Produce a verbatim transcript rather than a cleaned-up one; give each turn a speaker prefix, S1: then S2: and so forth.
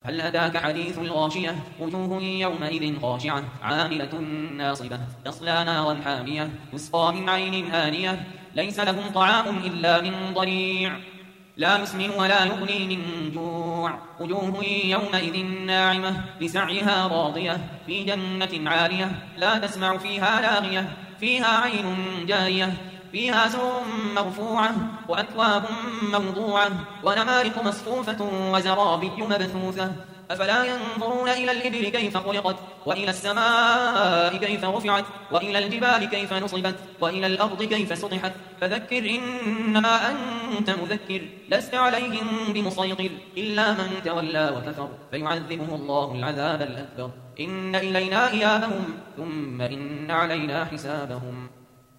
S1: هل أتاك حديث الغاشية وجوه يومئذ خاشعة عاملة ناصبة تصلى نارا حامية تسقى من عين آنية ليس لهم طعام إلا من ضريع لا يسمن ولا يغني من جوع وجوه يومئذ ناعمة لسعيها راضية في جنة عالية لا تسمع فيها لاغية فيها عين جارية فيها سرر مرفوعة وأكواب موضوعة ونمارق مصفوفة وزرابي مبثوثة أفلا ينظرون إلى الإبل كيف خلقت وإلى السماء كيف رفعت وإلى الجبال كيف نصبت وإلى الأرض كيف سطحت فذكر إنما أنت مذكر لست عليهم بمسيطر إلا من تولى وكفر فيعذبه الله العذاب الأكبر إن إلينا إيابهم ثم إن علينا حسابهم.